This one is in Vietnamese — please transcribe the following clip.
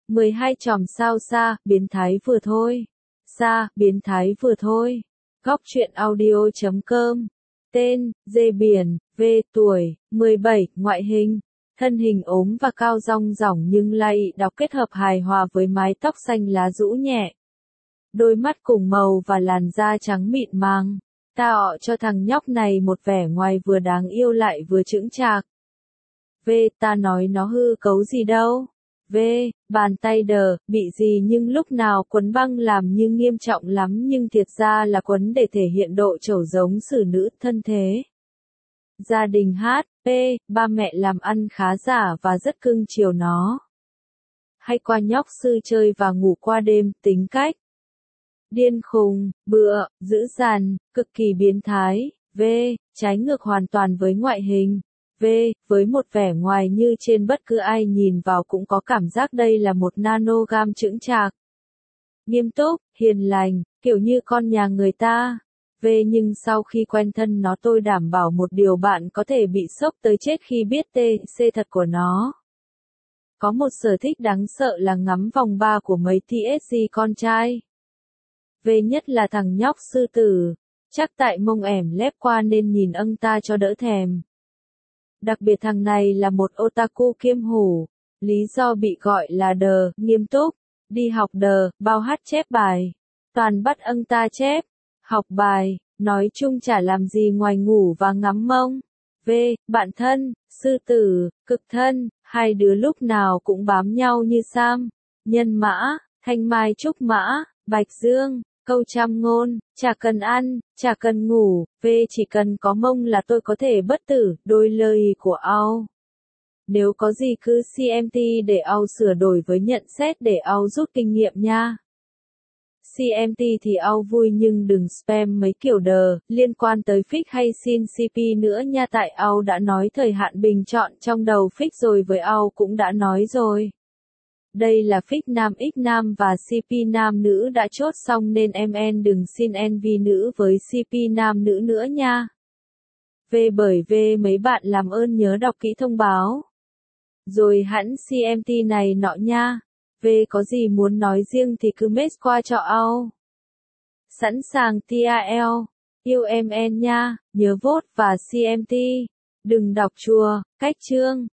12 chòm sao xa, biến thái vừa thôi. Xa, biến thái vừa thôi. Góc truyện audio.com. Tên, dê biển, V, tuổi, 17, ngoại hình. Thân hình ốm và cao rong rỏng nhưng lại đọc kết hợp hài hòa với mái tóc xanh lá rũ nhẹ. Đôi mắt cùng màu và làn da trắng mịn màng. Tạo cho thằng nhóc này một vẻ ngoài vừa đáng yêu lại vừa chững chạc. V, ta nói nó hư cấu gì đâu. V, bàn tay đờ, bị gì nhưng lúc nào quấn băng làm như nghiêm trọng lắm nhưng thiệt ra là quấn để thể hiện độ trẩu giống xử nữ thân thế. Gia đình hát, P, ba mẹ làm ăn khá giả và rất cưng chiều nó. Hay qua nhóc sư chơi và ngủ qua đêm, tính cách. Điên khùng, bựa, dữ dằn, cực kỳ biến thái. V, trái ngược hoàn toàn với ngoại hình. V, với một vẻ ngoài như trên bất cứ ai nhìn vào cũng có cảm giác đây là một nanogam chững chạc. Nghiêm túc, hiền lành, kiểu như con nhà người ta. V, nhưng sau khi quen thân nó tôi đảm bảo một điều bạn có thể bị sốc tới chết khi biết TC thật của nó. Có một sở thích đáng sợ là ngắm vòng ba của mấy TSG con trai. V nhất là thằng nhóc sư tử. Chắc tại mông ẻm lép qua nên nhìn âng ta cho đỡ thèm. Đặc biệt thằng này là một otaku kiêm hủ. Lý do bị gọi là đờ, nghiêm túc. Đi học đờ, bao hát chép bài. Toàn bắt âng ta chép. Học bài, nói chung chả làm gì ngoài ngủ và ngắm mông. V, bạn thân, sư tử, cực thân, hai đứa lúc nào cũng bám nhau như Sam. Nhân mã, thanh mai trúc mã, bạch dương. Câu trăm ngôn, chả cần ăn, chả cần ngủ, V chỉ cần có mông là tôi có thể bất tử, đôi lời của Ao. Nếu có gì cứ CMT để Ao sửa đổi với nhận xét để Ao rút kinh nghiệm nha. CMT thì Ao vui nhưng đừng spam mấy kiểu đờ, liên quan tới fix hay xin CP nữa nha tại Ao đã nói thời hạn bình chọn trong đầu fix rồi với Ao cũng đã nói rồi. Đây là fix nam x nam và CP nam nữ đã chốt xong nên MN đừng xin NV nữ với CP nam nữ nữa nha. V bởi V mấy bạn làm ơn nhớ đọc kỹ thông báo. Rồi hẵng CMT này nọ nha. V có gì muốn nói riêng thì cứ message qua cho Ao. Sẵn sàng TAL. Yêu MN nha, nhớ vote và CMT. Đừng đọc chùa, cách chương.